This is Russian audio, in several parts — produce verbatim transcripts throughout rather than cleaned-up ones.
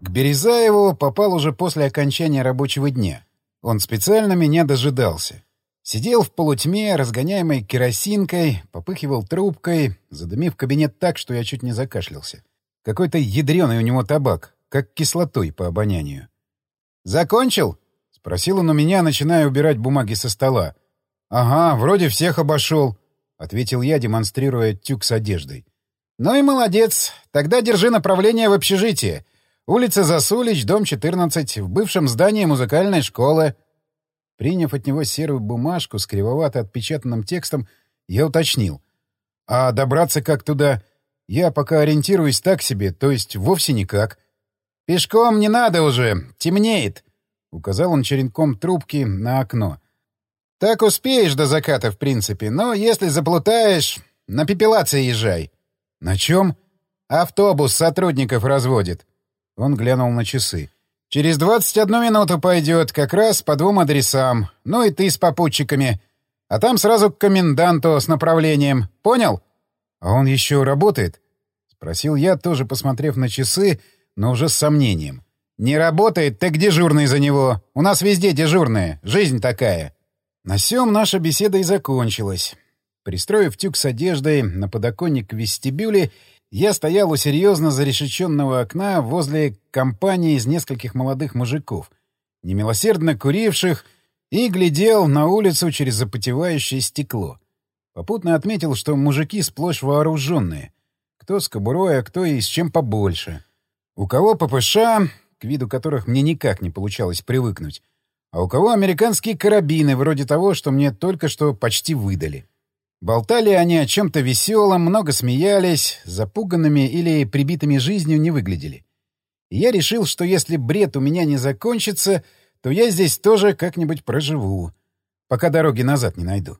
К Березаеву попал уже после окончания рабочего дня. Он специально меня дожидался. Сидел в полутьме, разгоняемой керосинкой, попыхивал трубкой, задымив кабинет так, что я чуть не закашлялся. Какой-то ядреный у него табак, как кислотой по обонянию. «Закончил?» — спросил он у меня, начиная убирать бумаги со стола. «Ага, вроде всех обошел», — ответил я, демонстрируя тюк с одеждой. «Ну и молодец. Тогда держи направление в общежитие. Улица Засулич, дом четырнадцать, в бывшем здании музыкальной школы». Приняв от него серую бумажку с кривовато отпечатанным текстом, я уточнил. «А добраться как туда? Я пока ориентируюсь так себе, то есть вовсе никак». «Пешком не надо уже, темнеет», — указал он черенком трубки на окно. «Так успеешь до заката, в принципе, но если заплутаешь, на Пепелаце езжай». «На чем?» «Автобус сотрудников разводит». Он глянул на часы. «Через двадцать одну минуту пойдет, как раз по двум адресам. Ну и ты с попутчиками. А там сразу к коменданту с направлением. Понял?» «А он еще работает?» — спросил я, тоже посмотрев на часы, но уже с сомнением. «Не работает, так дежурный за него. У нас везде дежурные. Жизнь такая». На сём наша беседа и закончилась. Пристроив тюк с одеждой на подоконник в вестибюле, я стоял у серьезно зарешеченного окна возле компании из нескольких молодых мужиков, немилосердно куривших, и глядел на улицу через запотевающее стекло. Попутно отметил, что мужики сплошь вооруженные. Кто с кобурой, а кто и с чем побольше. У кого ППШ, к виду которых мне никак не получалось привыкнуть, а у кого американские карабины, вроде того, что мне только что почти выдали. Болтали они о чем-то веселом, много смеялись, запуганными или прибитыми жизнью не выглядели. И я решил, что если бред у меня не закончится, то я здесь тоже как-нибудь проживу, пока дороги назад не найду.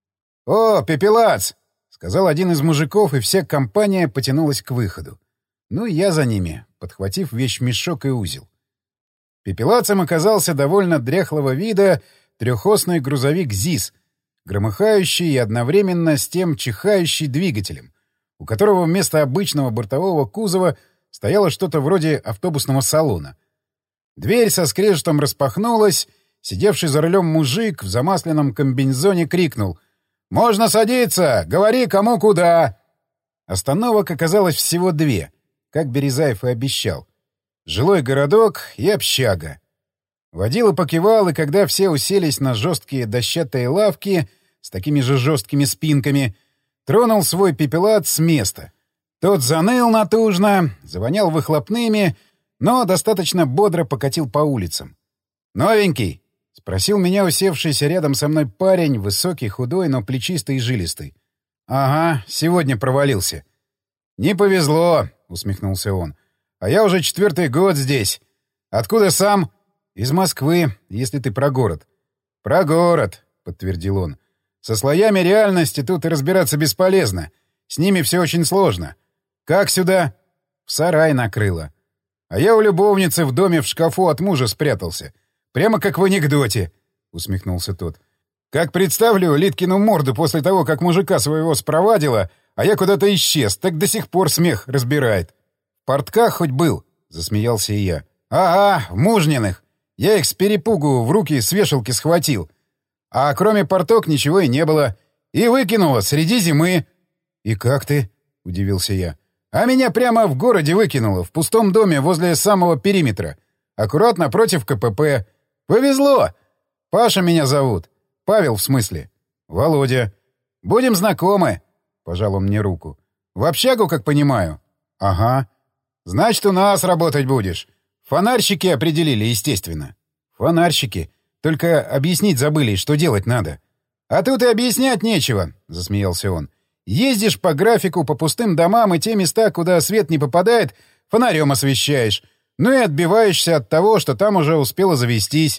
«О, Пепелац!» — сказал один из мужиков, и вся компания потянулась к выходу. Ну и я за ними, подхватив вещмешок и узел. Пепелацем оказался довольно дряхлого вида трехосный грузовик ЗИС, громыхающий и одновременно с тем чихающий двигателем, у которого вместо обычного бортового кузова стояло что-то вроде автобусного салона. Дверь со скрежетом распахнулась, сидевший за рулем мужик в замасленном комбинезоне крикнул: «Можно садиться! Говори, кому куда!» Остановок оказалось всего две, как Березаев и обещал. Жилой городок и общага. Водила покивал, и когда все уселись на жесткие дощатые лавки с такими же жесткими спинками, тронул свой пепелац с места. Тот заныл натужно, завонял выхлопными, но достаточно бодро покатил по улицам. «Новенький?» — спросил меня усевшийся рядом со мной парень, высокий, худой, но плечистый и жилистый. «Ага, сегодня провалился». «Не повезло», — усмехнулся он. «А я уже четвертый год здесь. Откуда сам?» «Из Москвы, если ты про город». «Про город», — подтвердил он. «Со слоями реальности тут и разбираться бесполезно. С ними все очень сложно. Как сюда?» «В сарай накрыло. А я у любовницы в доме в шкафу от мужа спрятался. Прямо как в анекдоте», — усмехнулся тот. «Как представлю Литкину морду после того, как мужика своего спровадила, а я куда-то исчез, так до сих пор смех разбирает». «В портках хоть был?» — засмеялся и я. «Ага, в Мужниных. Я их с перепугу в руки с вешалки схватил. А кроме порток ничего и не было. И выкинуло среди зимы». «И как ты?» — удивился я. «А меня прямо в городе выкинуло, в пустом доме возле самого периметра. Аккуратно против КПП. Повезло. Паша меня зовут. Павел, в смысле. Володя. Будем знакомы». Пожал он мне руку. «В общагу, как понимаю?» «Ага. Значит, у нас работать будешь. Фонарщики определили, естественно». «Фонарщики. Только объяснить забыли, что делать надо». «А тут и объяснять нечего», — засмеялся он. «Ездишь по графику по пустым домам, и те места, куда свет не попадает, фонарем освещаешь. Ну и отбиваешься от того, что там уже успело завестись».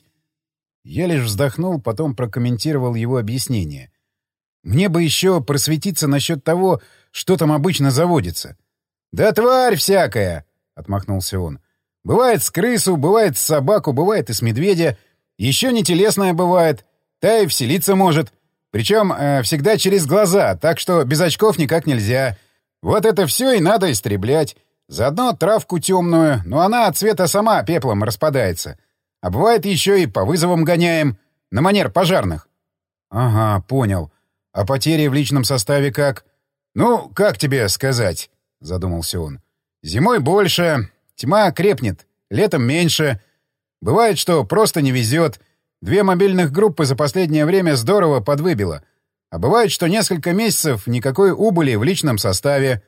Я лишь вздохнул, потом прокомментировал его объяснение. «Мне бы еще просветиться насчет того, что там обычно заводится». «Да тварь всякая!» — отмахнулся он. «Бывает с крысу, бывает с собаку, бывает и с медведя. Еще не телесная бывает. Та и вселиться может. Причем э, всегда через глаза, так что без очков никак нельзя. Вот это все и надо истреблять. Заодно травку темную, но она от цвета сама пеплом распадается. А бывает еще и по вызовам гоняем, на манер пожарных. — Ага, понял. А потери в личном составе как? — Ну, как тебе сказать? — задумался он. — Зимой больше, тьма крепнет, летом меньше. Бывает, что просто не везет. Две мобильных группы за последнее время здорово подвыбило. А бывает, что несколько месяцев никакой убыли в личном составе.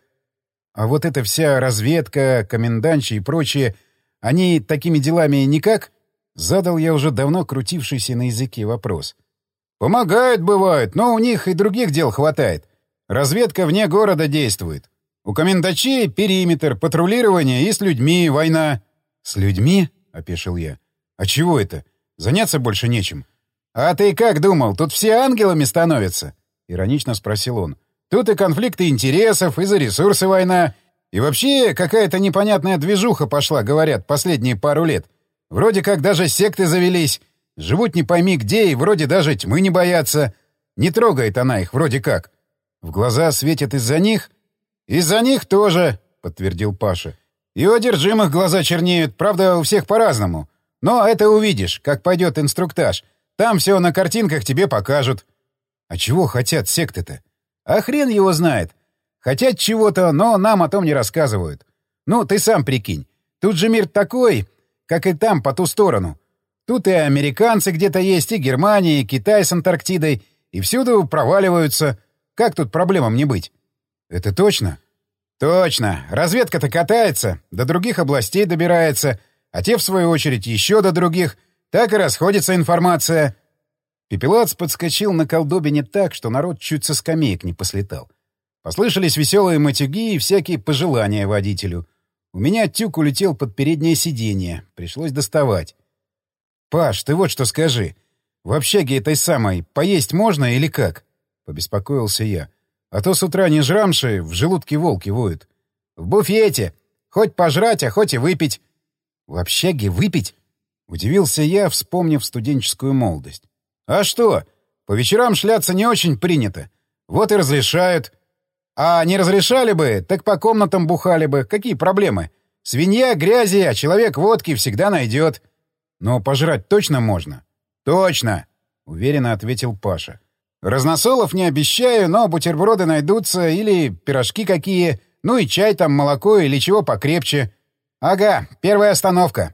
А вот эта вся разведка, комендантчи и прочее, они такими делами никак? Задал я уже давно крутившийся на языке вопрос. Помогают, бывают, но у них и других дел хватает. Разведка вне города действует. У комендачей периметр, патрулирование и с людьми война. — С людьми? — опешил я. — А чего это? Заняться больше нечем. — А ты как думал, тут все ангелами становятся? — иронично спросил он. — Тут и конфликты интересов, и за ресурсы война. И вообще какая-то непонятная движуха пошла, говорят, последние пару лет. Вроде как даже секты завелись. Живут не пойми где и вроде даже тьмы не боятся. Не трогает она их вроде как. В глаза светит из-за них? — Из-за них тоже, — подтвердил Паша. — И у одержимых глаза чернеют, правда, у всех по-разному. Но это увидишь, как пойдет инструктаж. Там все на картинках тебе покажут. — А чего хотят секты-то? — А хрен его знает. Хотят чего-то, но нам о том не рассказывают. Ну, ты сам прикинь. Тут же мир такой, как и там, по ту сторону. Тут и американцы где-то есть, и Германия, и Китай с Антарктидой, и всюду проваливаются. Как тут проблемам не быть? — Это точно? — Точно. Разведка-то катается, до других областей добирается, а те, в свою очередь, еще до других. Так и расходится информация. Пепелац подскочил на колдобине так, что народ чуть со скамеек не послетал. Послышались веселые матюги и всякие пожелания водителю. У меня тюк улетел под переднее сиденье. Пришлось доставать. — Паш, ты вот что скажи. В общаге этой самой поесть можно или как? — побеспокоился я. А то с утра не жрамши, в желудке волки воют. — В буфете. Хоть пожрать, а хоть и выпить. — В общаге выпить? — удивился я, вспомнив студенческую молодость. — А что? По вечерам шляться не очень принято. Вот и разрешают. А не разрешали бы, так по комнатам бухали бы. Какие проблемы? Свинья грязи, а человек водки всегда найдет. — Но пожрать точно можно? — Точно, — уверенно ответил Паша. — Разносолов не обещаю, но бутерброды найдутся или пирожки какие, ну и чай там, молоко или чего покрепче. — Ага, первая остановка.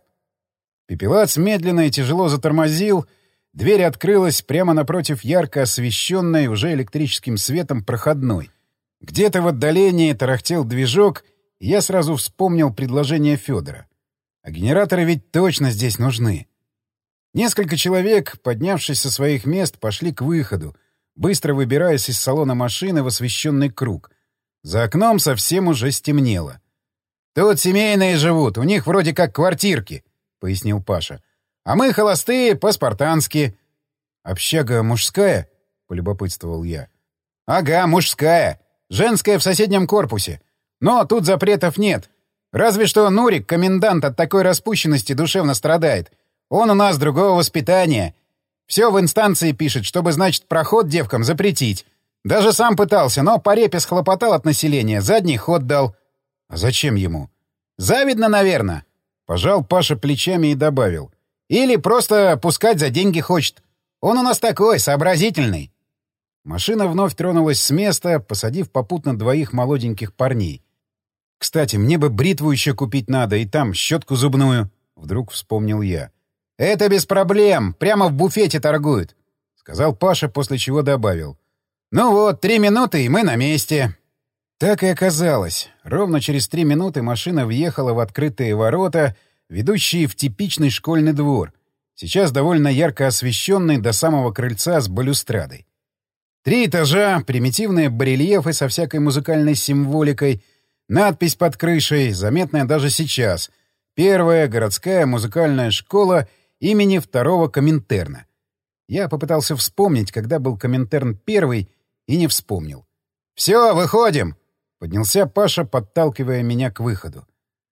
Пепелац медленно и тяжело затормозил. Дверь открылась прямо напротив ярко освещенной уже электрическим светом проходной. Где-то в отдалении тарахтел движок, и я сразу вспомнил предложение Федора. А генераторы ведь точно здесь нужны. Несколько человек, поднявшись со своих мест, пошли к выходу, быстро выбираясь из салона машины в освещенный круг. За окном совсем уже стемнело. «Тут семейные живут, у них вроде как квартирки», — пояснил Паша. «А мы холостые, по-спартански». «Общага мужская?» — полюбопытствовал я. «Ага, мужская. Женская в соседнем корпусе. Но тут запретов нет. Разве что Нурик, комендант, от такой распущенности душевно страдает. Он у нас другого воспитания. Все в инстанции пишет, чтобы, значит, проход девкам запретить. Даже сам пытался, но по репе схлопотал от населения, задний ход дал». «А зачем ему?» «Завидно, наверное». Пожал Паша плечами и добавил. «Или просто пускать за деньги хочет. Он у нас такой, сообразительный». Машина вновь тронулась с места, посадив попутно двоих молоденьких парней. «Кстати, мне бы бритву еще купить надо, и там щетку зубную», — вдруг вспомнил я. «Это без проблем, прямо в буфете торгуют», — сказал Паша, после чего добавил. «Ну вот, три минуты, и мы на месте». Так и оказалось. Ровно через три минуты машина въехала в открытые ворота, ведущие в типичный школьный двор, сейчас довольно ярко освещенный до самого крыльца с балюстрадой. Три этажа, примитивные барельефы со всякой музыкальной символикой, надпись под крышей, заметная даже сейчас. Первая городская музыкальная школа имени второго Коминтерна. Я попытался вспомнить, когда был Коминтерн первый, и не вспомнил. «Все, выходим!» — поднялся Паша, подталкивая меня к выходу.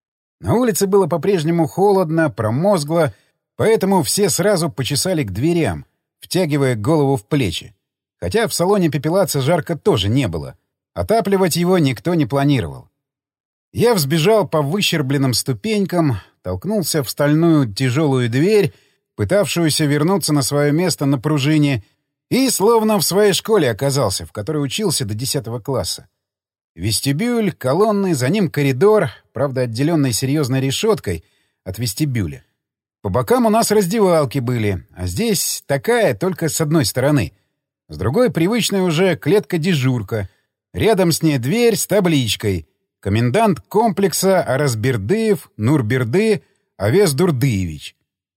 На улице было по-прежнему холодно, промозгло, поэтому все сразу почесали к дверям, втягивая голову в плечи. Хотя в салоне Пепелаца жарко тоже не было. Отапливать его никто не планировал. Я взбежал по выщербленным ступенькам, толкнулся в стальную тяжелую дверь, пытавшуюся вернуться на свое место на пружине, и словно в своей школе оказался, в которой учился до десятого класса. Вестибюль, колонны, за ним коридор, правда, отделенный серьезной решеткой от вестибюля. По бокам у нас раздевалки были, а здесь такая, только с одной стороны. С другой — привычная уже клетка-дежурка. Рядом с ней дверь с табличкой «Комендант комплекса Аразбердыев Нурберды Авес Дурдыевич».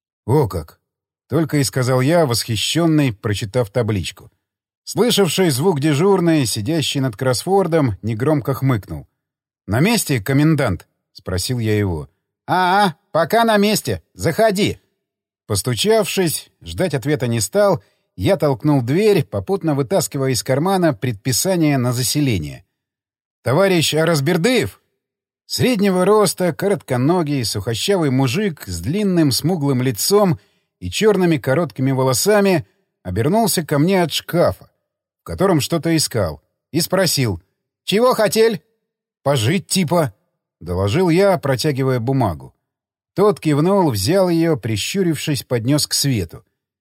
О как! Только и сказал я, восхищенный, прочитав табличку. Слышавший звук дежурный, сидящий над кроссвордом, негромко хмыкнул. «На месте, комендант?» — спросил я его. «А-а, пока на месте. Заходи». Постучавшись, ждать ответа не стал, я толкнул дверь, попутно вытаскивая из кармана предписание на заселение. «Товарищ Аразбердыев?» Среднего роста, коротконогий, сухощавый мужик с длинным смуглым лицом и черными короткими волосами обернулся ко мне от шкафа, в котором что-то искал, и спросил: «Чего хотел?» «Пожить типа», — доложил я, протягивая бумагу. Тот кивнул, взял ее, прищурившись, поднес к свету.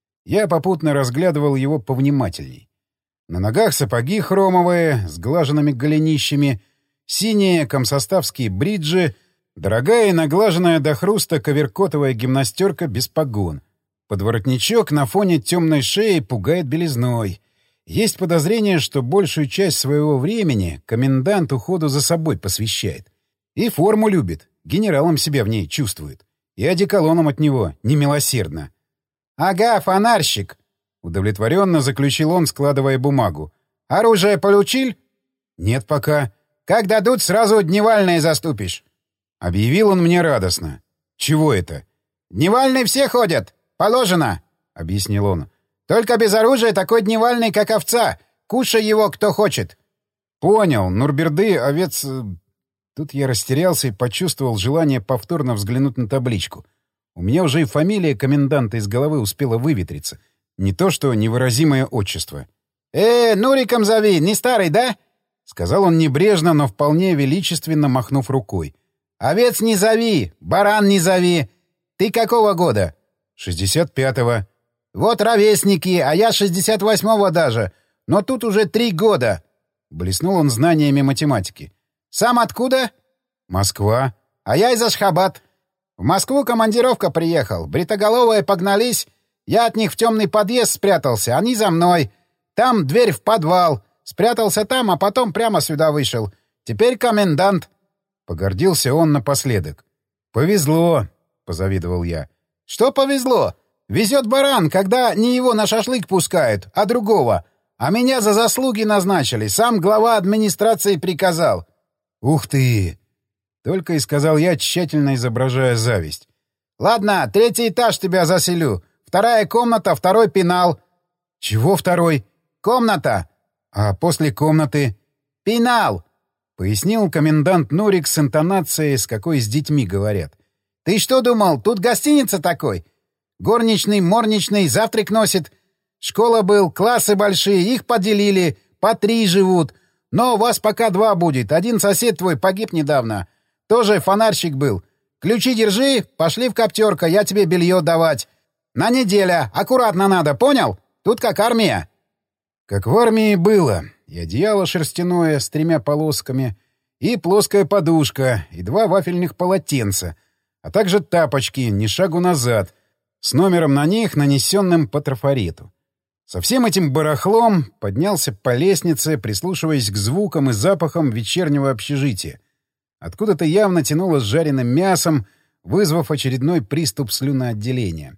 Я попутно разглядывал его повнимательней. На ногах сапоги хромовые, с глаженными голенищами, синие комсоставские бриджи, дорогая и наглаженная до хруста коверкотовая гимнастерка без погон. Подворотничок на фоне темной шеи пугает белизной. Есть подозрение, что большую часть своего времени комендант уходу за собой посвящает. И форму любит, генералом себя в ней чувствует. И одеколоном от него немилосердно. «Ага, фонарщик!» — удовлетворенно заключил он, складывая бумагу. «Оружие получил?» «Нет пока. Как дадут, сразу дневальные заступишь». Объявил он мне радостно. «Чего это?» «Дневальные все ходят. Положено», — объяснил он. «Только без оружия такой дневальный, как овца. Кушай его, кто хочет». «Понял. Нурберды, овец...» Тут я растерялся и почувствовал желание повторно взглянуть на табличку. У меня уже и фамилия коменданта из головы успела выветриться. Не то что невыразимое отчество. «Э, Нуриком зови, не старый, да?» — сказал он небрежно, но вполне величественно махнув рукой. «Овец не зови, баран не зови. Ты какого года?» «шестьдесят пятого». «Вот ровесники, а я шестьдесят восьмого даже. Но тут уже три года». Блеснул он знаниями математики. «Сам откуда?» «Москва». «А я из Ашхабад. В Москву командировка приехал. Бритоголовые погнались. Я от них в темный подъезд спрятался, они за мной. Там дверь в подвал. Спрятался там, а потом прямо сюда вышел. Теперь комендант». Погордился он напоследок. «Повезло», — позавидовал я. «Что повезло? Везет баран, когда не его на шашлык пускают, а другого. А меня за заслуги назначили. Сам глава администрации приказал». «Ух ты!» — только и сказал я, тщательно изображая зависть. «Ладно, третий этаж тебя заселю. Вторая комната, второй пенал». «Чего второй?» «Комната». «А после комнаты?» «Пенал», — пояснил комендант Нурик с интонацией, с какой с детьми говорят. «Ты что думал, тут гостиница такой? Горничный, морничный, завтрак носит. Школа был, классы большие, их поделили, по три живут. Но у вас пока два будет. Один сосед твой погиб недавно. Тоже фонарщик был. Ключи держи, пошли в коптерка, я тебе белье давать. На неделя, аккуратно надо, понял? Тут как армия». Как в армии было. И одеяло шерстяное с тремя полосками, и плоская подушка, и два вафельных полотенца, а также тапочки, ни шагу назад, с номером на них, нанесенным по трафарету. Со всем этим барахлом поднялся по лестнице, прислушиваясь к звукам и запахам вечернего общежития. Откуда-то явно тянуло с жареным мясом, вызвав очередной приступ слюноотделения.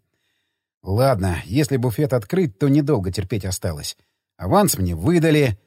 Ладно, если буфет открыт, то недолго терпеть осталось. Аванс мне выдали.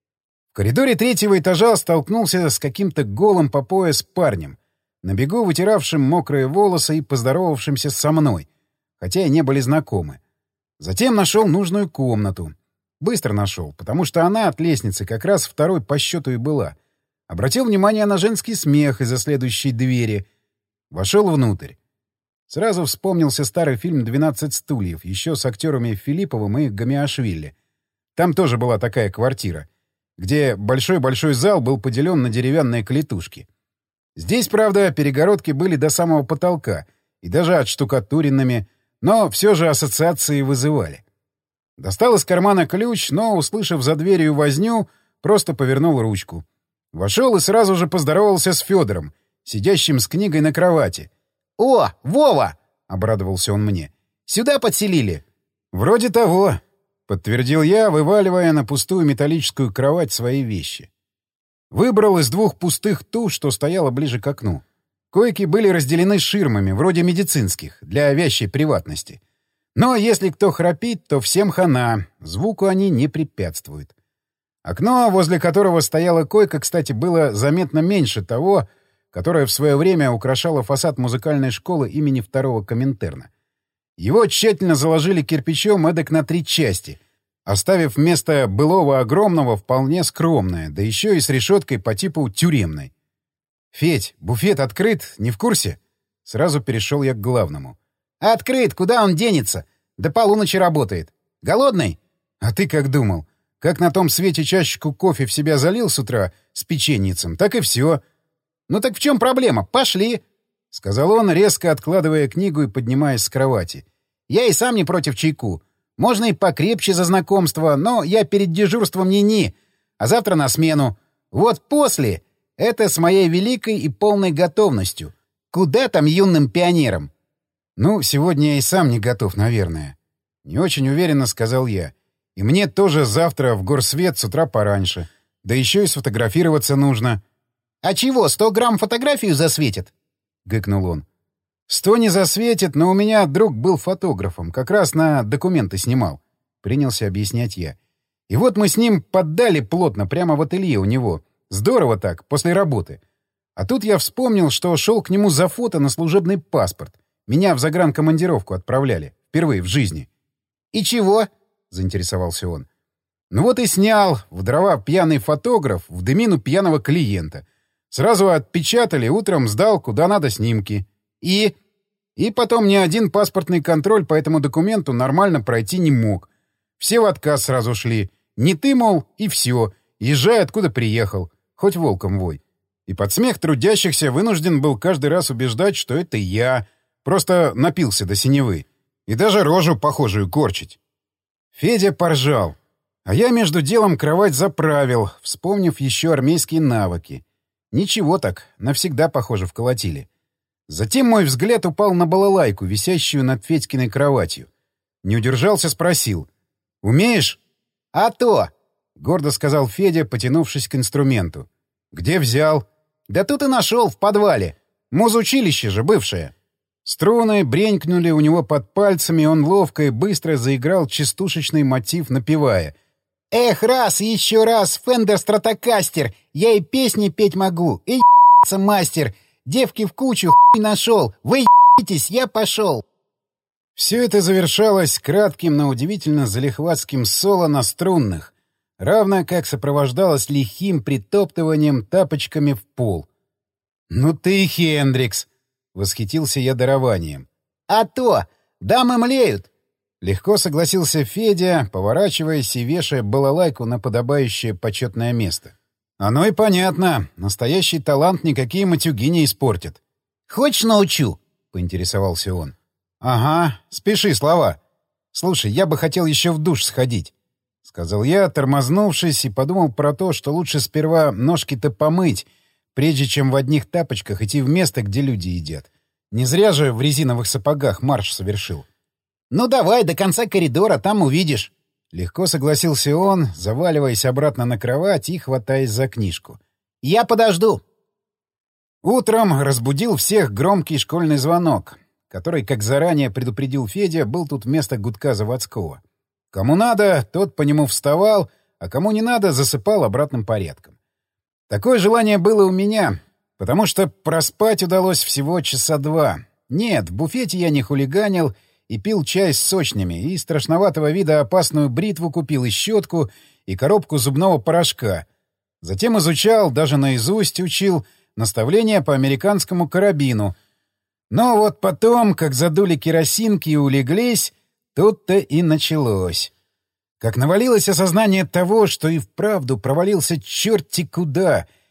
В коридоре третьего этажа столкнулся с каким-то голым по пояс парнем, на бегу вытиравшим мокрые волосы и поздоровавшимся со мной, хотя и не были знакомы. Затем нашел нужную комнату. Быстро нашел, потому что она от лестницы как раз второй по счету и была. Обратил внимание на женский смех из-за следующей двери. Вошел внутрь. Сразу вспомнился старый фильм «двенадцать стульев», еще с актерами Филипповым и Гамиашвили. Там тоже была такая квартира, где большой-большой зал был поделен на деревянные клетушки. Здесь, правда, перегородки были до самого потолка и даже отштукатуренными, но все же ассоциации вызывали. Достал из кармана ключ, но, услышав за дверью возню, просто повернул ручку. Вошел и сразу же поздоровался с Федором, сидящим с книгой на кровати. «О, Вова!» — обрадовался он мне. «Сюда подселили?» «Вроде того», — подтвердил я, вываливая на пустую металлическую кровать свои вещи. Выбрал из двух пустых ту, что стояла ближе к окну. Койки были разделены ширмами, вроде медицинских, для вящей приватности. Но если кто храпит, то всем хана, звуку они не препятствуют. Окно, возле которого стояла койка, кстати, было заметно меньше того, которое в свое время украшало фасад музыкальной школы имени второго Коминтерна. Его тщательно заложили кирпичом эдак на три части, оставив вместо былого огромного вполне скромное, да еще и с решеткой по типу тюремной. «Федь, буфет открыт, не в курсе?» Сразу перешел я к главному. «Открыт, куда он денется? До полуночи работает. Голодный?» «А ты как думал? Как на том свете чашечку кофе в себя залил с утра с печеньицем, так и все». «Ну так в чем проблема? Пошли!» — сказал он, резко откладывая книгу и поднимаясь с кровати. «Я и сам не против чайку. Можно и покрепче за знакомство, но я перед дежурством ни-ни, а завтра на смену. Вот после — это с моей великой и полной готовностью. Куда там юным пионерам?» «Ну, сегодня я и сам не готов, наверное». Не очень уверенно сказал я. «И мне тоже завтра в горсвет с утра пораньше. Да еще и сфотографироваться нужно». «А чего, сто грамм фотографию засветит?» — гыкнул он. «Сто не засветит, но у меня друг был фотографом, как раз на документы снимал», — принялся объяснять я. «И вот мы с ним поддали плотно прямо в ателье у него. Здорово так, после работы. А тут я вспомнил, что шел к нему за фото на служебный паспорт. Меня в загранкомандировку отправляли. Впервые в жизни». «И чего?» — заинтересовался он. «Ну вот и снял. В дрова пьяный фотограф, в дымину пьяного клиента. Сразу отпечатали, утром сдал куда надо снимки. И... И потом ни один паспортный контроль по этому документу нормально пройти не мог. Все в отказ сразу шли. Не ты, мол, и все. Езжай, откуда приехал. Хоть волком вой. И под смех трудящихся вынужден был каждый раз убеждать, что это я. Просто напился до синевы. И даже рожу похожую корчить». Федя поржал. А я между делом кровать заправил, вспомнив еще армейские навыки. Ничего так, навсегда, похоже, вколотили. Затем мой взгляд упал на балалайку, висящую над Федькиной кроватью. Не удержался, спросил. «Умеешь?» «А то!» — гордо сказал Федя, потянувшись к инструменту. «Где взял?» «Да тут и нашел, в подвале. Музучилище же бывшее». Струны бренькнули у него под пальцами, и он ловко и быстро заиграл частушечный мотив, напевая. «Эх, раз, еще раз, Фендер Стратокастер, я и песни петь могу, и ебаться мастер, девки в кучу, хуй нашел, вы ебитесь, я пошел». Все это завершалось кратким, но удивительно залихватским соло на струнных, равно как сопровождалось лихим притоптыванием тапочками в пол. «Ну ты и Хендрикс!» — восхитился я дарованием. «А то! Дамы млеют!» Легко согласился Федя, поворачиваясь и вешая балалайку на подобающее почетное место. «Оно и понятно. Настоящий талант никакие матюги не испортят». «Хочешь, научу?» — поинтересовался он. «Ага, спеши слова. Слушай, я бы хотел еще в душ сходить», — сказал я, тормознувшись, и подумал про то, что лучше сперва ножки-то помыть, прежде чем в одних тапочках идти в место, где люди едят. Не зря же в резиновых сапогах марш совершил. «Ну давай, до конца коридора, там увидишь». Легко согласился он, заваливаясь обратно на кровать и хватаясь за книжку. «Я подожду». Утром разбудил всех громкий школьный звонок, который, как заранее предупредил Федя, был тут вместо гудка заводского. Кому надо, тот по нему вставал, а кому не надо, засыпал обратным порядком. Такое желание было у меня, потому что проспать удалось всего часа два. Нет, в буфете я не хулиганил и пил чай с сочными, и страшноватого вида опасную бритву купил, и щетку, и коробку зубного порошка. Затем изучал, даже наизусть учил, наставления по американскому карабину. Но вот потом, как задули керосинки и улеглись, тут-то и началось. Как навалилось осознание того, что и вправду провалился черти куда,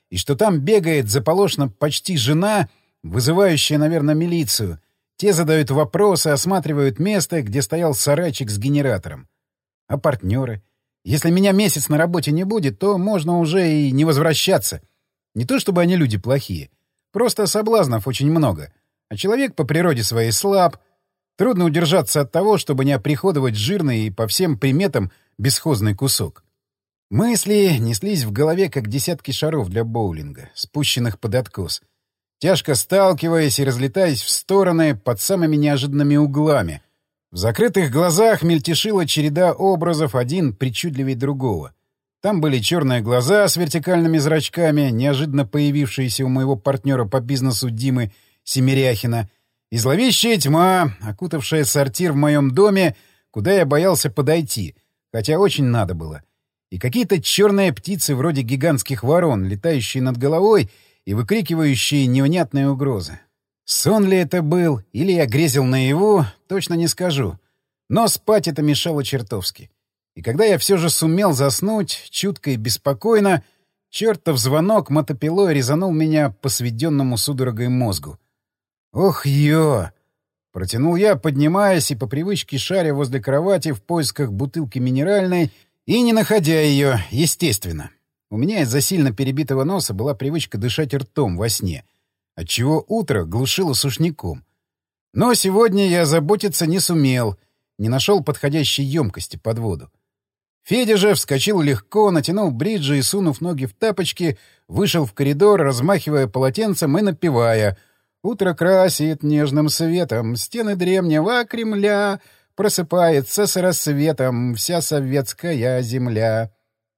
и что там бегает заполошно почти жена, вызывающая, наверное, милицию. Те задают вопросы, осматривают место, где стоял сарайчик с генератором. А партнеры? Если меня месяц на работе не будет, то можно уже и не возвращаться. Не то чтобы они люди плохие. Просто соблазнов очень много. А человек по природе своей слаб. Трудно удержаться от того, чтобы не оприходовать жирный и по всем приметам бесхозный кусок. Мысли неслись в голове, как десятки шаров для боулинга, спущенных под откос, тяжко сталкиваясь и разлетаясь в стороны под самыми неожиданными углами. В закрытых глазах мельтешила череда образов, один причудливей другого. Там были черные глаза с вертикальными зрачками, неожиданно появившиеся у моего партнера по бизнесу Димы Семеряхина, и зловещая тьма, окутавшая сортир в моем доме, куда я боялся подойти, хотя очень надо было. И какие-то черные птицы вроде гигантских ворон, летающие над головой и выкрикивающие невнятные угрозы. Сон ли это был, или я грезил наяву, точно не скажу. Но спать это мешало чертовски. И когда я все же сумел заснуть, чутко и беспокойно, чертов звонок мотопилой резанул меня по сведенному судорогой мозгу. «Ох, ё!» — протянул я, поднимаясь и по привычке шаря возле кровати в поисках бутылки минеральной и не находя ее, естественно. У меня из-за сильно перебитого носа была привычка дышать ртом во сне, отчего утро глушило сушняком. Но сегодня я заботиться не сумел, не нашел подходящей емкости под воду. Федя же вскочил легко, натянул бриджи и, сунув ноги в тапочки, вышел в коридор, размахивая полотенцем и напевая: «Утро красит нежным светом стены древнего Кремля, просыпается с рассветом вся советская земля».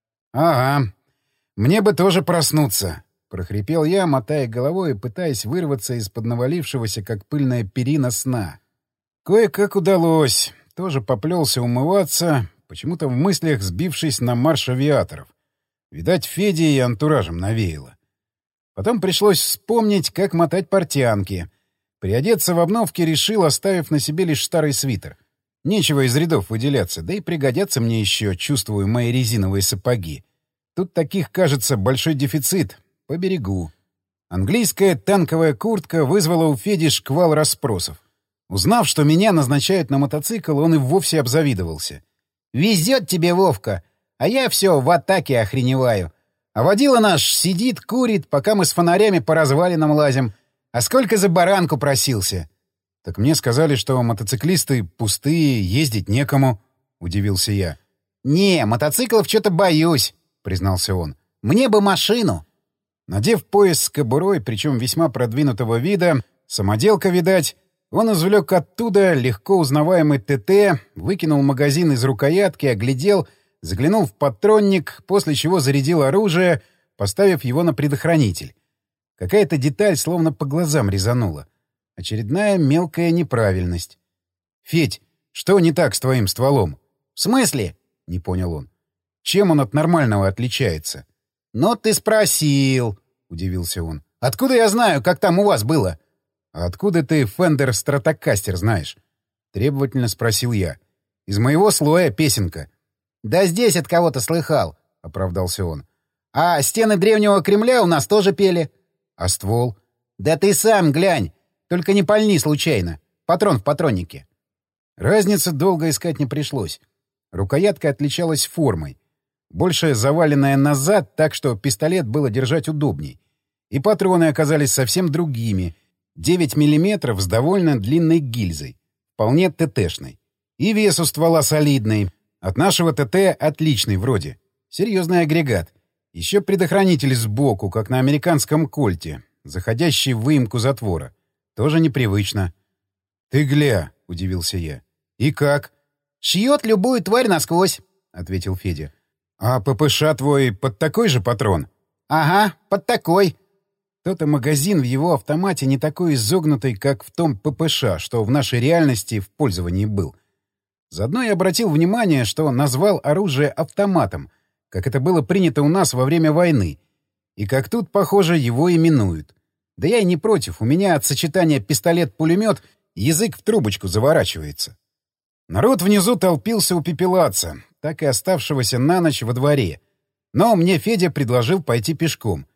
«Ага, мне бы тоже проснуться», — прохрипел я, мотая головой и пытаясь вырваться из-под навалившегося, как пыльная перина, сна. Кое-как удалось. Тоже поплелся умываться, почему-то в мыслях сбившись на марш авиаторов. Видать, Феде и антуражем навеяло. Потом пришлось вспомнить, как мотать портянки. Приодеться в обновке решил, оставив на себе лишь старый свитер. Нечего из рядов выделяться, да и пригодятся мне еще, чувствую, мои резиновые сапоги. Тут таких, кажется, большой дефицит. Поберегу. Английская танковая куртка вызвала у Феди шквал расспросов. Узнав, что меня назначают на мотоцикл, он и вовсе обзавидовался. «Везет тебе, Вовка, а я все в атаке охреневаю. А водила наш сидит, курит, пока мы с фонарями по развалинам лазим. А сколько за баранку просился?» «Так мне сказали, что мотоциклисты пустые, ездить некому», — удивился я. «Не, мотоциклов что-то боюсь», — признался он. «Мне бы машину». Надев пояс с кобурой, причем весьма продвинутого вида, самоделка, видать, он извлек оттуда легко узнаваемый ТТ, выкинул магазин из рукоятки, оглядел, заглянул в патронник, после чего зарядил оружие, поставив его на предохранитель. Какая-то деталь словно по глазам резанула. Очередная мелкая неправильность. «Федь, что не так с твоим стволом?» «В смысле?» — не понял он. «Чем он от нормального отличается?» «Ну ты спросил», — удивился он. «Откуда я знаю, как там у вас было?» «А откуда ты Fender Stratocaster знаешь?» — требовательно спросил я. «Из моего слоя песенка». «Да здесь от кого-то слыхал», — оправдался он. «А стены древнего Кремля у нас тоже пели». «А ствол?» «Да ты сам глянь. Только не пальни случайно. Патрон в патроннике». Разницы долго искать не пришлось. Рукоятка отличалась формой. Больше заваленная назад, так что пистолет было держать удобней. И патроны оказались совсем другими. девять миллиметров с довольно длинной гильзой. Вполне ТТшной. И вес у ствола солидный. От нашего ТТ отличный вроде. Серьезный агрегат. Еще предохранитель сбоку, как на американском кольте, заходящий в выемку затвора. Тоже непривычно. «Ты гля», — удивился я. «И как?» «Шьет любую тварь насквозь», — ответил Федя. «А ППШ твой под такой же патрон?» «Ага, под такой». Тот-то магазин в его автомате не такой изогнутый, как в том ППШ, что в нашей реальности в пользовании был. Заодно я обратил внимание, что назвал оружие автоматом, как это было принято у нас во время войны, и как тут, похоже, его именуют. Да я и не против, у меня от сочетания пистолет-пулемет язык в трубочку заворачивается. Народ внизу толпился у пепелаца, так и оставшегося на ночь во дворе. Но мне Федя предложил пойти пешком.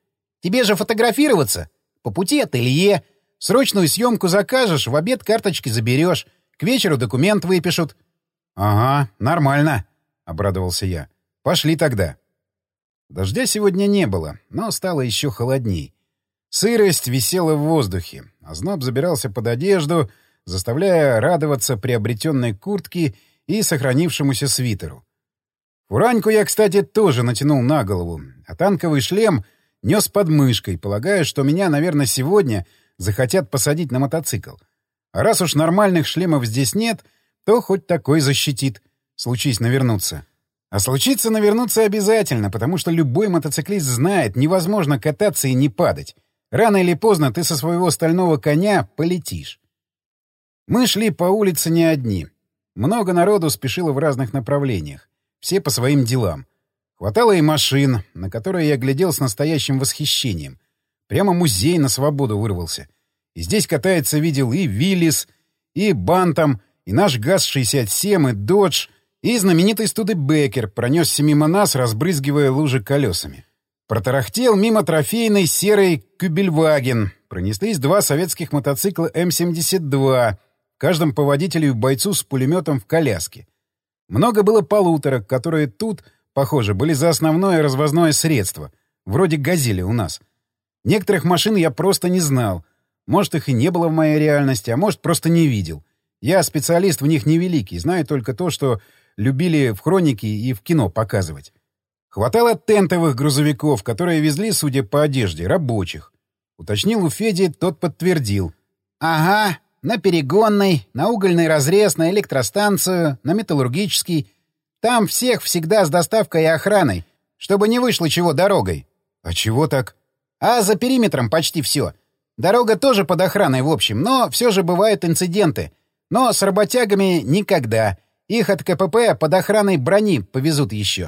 Тебе же фотографироваться. По пути ателье. Срочную съемку закажешь, в обед карточки заберешь. К вечеру документ выпишут. — Ага, нормально, — обрадовался я. — Пошли тогда. Дождя сегодня не было, но стало еще холодней. Сырость висела в воздухе, озноб забирался под одежду, заставляя радоваться приобретенной куртке и сохранившемуся свитеру. Фураньку я, кстати, тоже натянул на голову, а танковый шлем нес под мышкой, полагая, что меня, наверное, сегодня захотят посадить на мотоцикл. А раз уж нормальных шлемов здесь нет, то хоть такой защитит, случись навернуться. А случится навернуться обязательно, потому что любой мотоциклист знает, невозможно кататься и не падать. Рано или поздно ты со своего стального коня полетишь. Мы шли по улице не одни. Много народу спешило в разных направлениях. Все по своим делам. Хватало и машин, на которые я глядел с настоящим восхищением. Прямо музей на свободу вырвался. И здесь катается, видел, и Виллис, и Бантам, и наш ГАЗ-шестьдесят семь, и Додж, и знаменитый Студебекер пронесся мимо нас, разбрызгивая лужи колесами. Протарахтел мимо трофейный серый Кюбельваген. Пронеслись два советских мотоцикла эм семьдесят два, в каждом по водителю и бойцу с пулеметом в коляске. Много было полуторок, которые тут, похоже, были за основное развозное средство, вроде «Газели» у нас. Некоторых машин я просто не знал. Может, их и не было в моей реальности, а может, просто не видел. Я специалист в них невеликий, знаю только то, что любили в хронике и в кино показывать. Хватало тентовых грузовиков, которые везли, судя по одежде, рабочих. Уточнил у Феди, тот подтвердил. Ага, на перегонной, на угольный разрез, на электростанцию, на металлургический. Там всех всегда с доставкой и охраной, чтобы не вышло чего дорогой. А чего так? А за периметром почти все. Дорога тоже под охраной, в общем, но все же бывают инциденты. Но с работягами никогда. Их от ка пэ пэ под охраной брони повезут еще.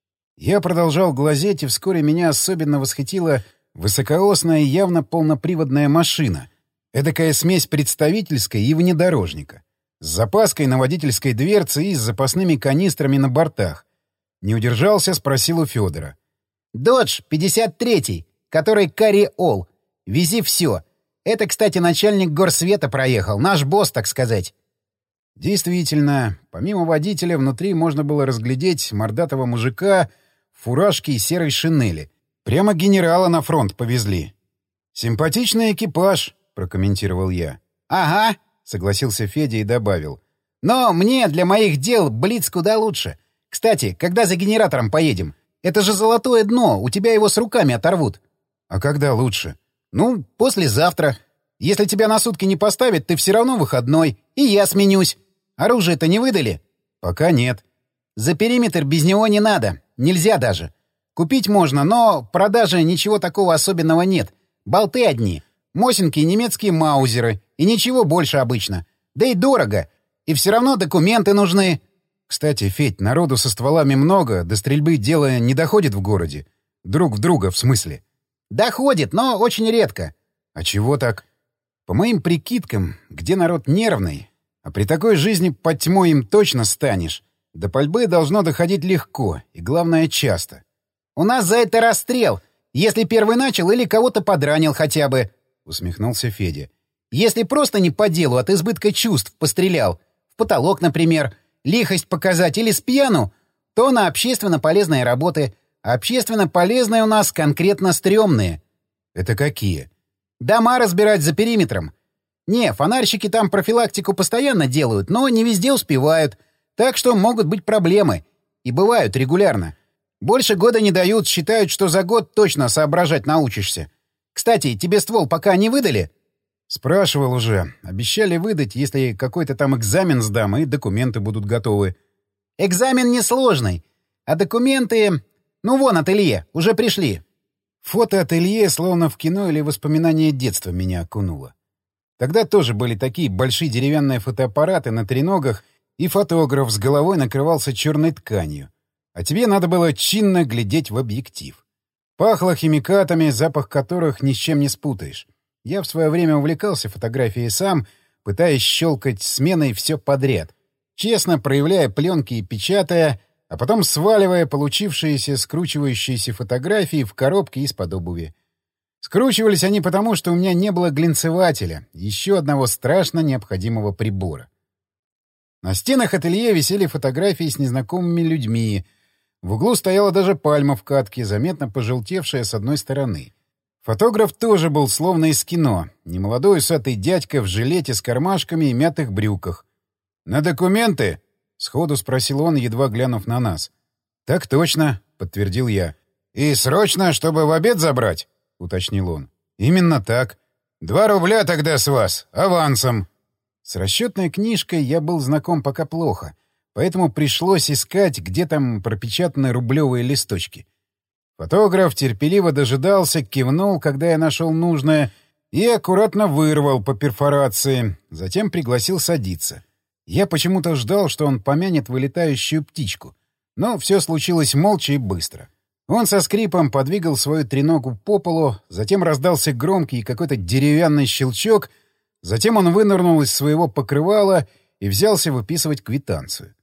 Я продолжал глазеть, и вскоре меня особенно восхитила высокоосная и явно полноприводная машина. Эдакая смесь представительской и внедорожника. С запаской на водительской дверце и с запасными канистрами на бортах. Не удержался, спросил у Федора. «Додж пятьдесят третий, который Карри-Ол. Вези все. Это, кстати, начальник горсвета проехал, наш босс, так сказать». Действительно, помимо водителя, внутри можно было разглядеть мордатого мужика в фуражке и серой шинели. Прямо генерала на фронт повезли. «Симпатичный экипаж», — прокомментировал я. «Ага», — согласился Федя и добавил. «Но мне для моих дел Блиц куда лучше. Кстати, когда за генератором поедем? Это же золотое дно, у тебя его с руками оторвут». «А когда лучше?» «Ну, послезавтра. Если тебя на сутки не поставят, ты все равно выходной, и я сменюсь. Оружие-то не выдали?» «Пока нет». «За периметр без него не надо. Нельзя даже. Купить можно, но в продаже ничего такого особенного нет. Болты одни. Мосинки немецкие маузеры. И ничего больше обычно. Да и дорого. И все равно документы нужны». «Кстати, Федь, народу со стволами много, до стрельбы дело не доходит в городе. Друг в друга, в смысле?» «Доходит, но очень редко». «А чего так?» «По моим прикидкам, где народ нервный, а при такой жизни под тьмой им точно станешь, до пальбы должно доходить легко и, главное, часто». «У нас за это расстрел, если первый начал или кого-то подранил хотя бы», — усмехнулся Федя. «Если просто не по делу, от избытка чувств пострелял, в потолок, например, лихость показать или спьяну, то на общественно полезные работы. А общественно полезные у нас конкретно стрёмные». «Это какие?» «Дома разбирать за периметром. Не, фонарщики там профилактику постоянно делают, но не везде успевают, так что могут быть проблемы. И бывают регулярно. Больше года не дают, считают, что за год точно соображать научишься. Кстати, тебе ствол пока не выдали?» «Спрашивал уже. Обещали выдать, если какой-то там экзамен сдам, и документы будут готовы». «Экзамен несложный. А документы... Ну вон ателье, уже пришли». Фото ателье, словно в кино или воспоминания детства, меня окунуло. Тогда тоже были такие большие деревянные фотоаппараты на треногах, и фотограф с головой накрывался черной тканью. А тебе надо было чинно глядеть в объектив. Пахло химикатами, запах которых ни с чем не спутаешь. Я в свое время увлекался фотографией сам, пытаясь щелкать сменой все подряд, честно проявляя пленки и печатая, а потом сваливая получившиеся скручивающиеся фотографии в коробки из-под обуви. Скручивались они потому, что у меня не было глинцевателя, еще одного страшно необходимого прибора. На стенах ателье висели фотографии с незнакомыми людьми. В углу стояла даже пальма в катке, заметно пожелтевшая с одной стороны. Фотограф тоже был словно из кино. Немолодой усатый дядька в жилете с кармашками и мятых брюках. «На документы?» — сходу спросил он, едва глянув на нас. «Так точно», — подтвердил я. «И срочно, чтобы в обед забрать?» — уточнил он. «Именно так. Два рубля тогда с вас. Авансом». С расчетной книжкой я был знаком пока плохо, поэтому пришлось искать, где там пропечатаны рублевые листочки. Фотограф терпеливо дожидался, кивнул, когда я нашел нужное, и аккуратно вырвал по перфорации, затем пригласил садиться. Я почему-то ждал, что он помянет вылетающую птичку, но все случилось молча и быстро. Он со скрипом подвигал свою треногу по полу, затем раздался громкий какой-то деревянный щелчок, затем он вынырнул из своего покрывала и взялся выписывать квитанцию.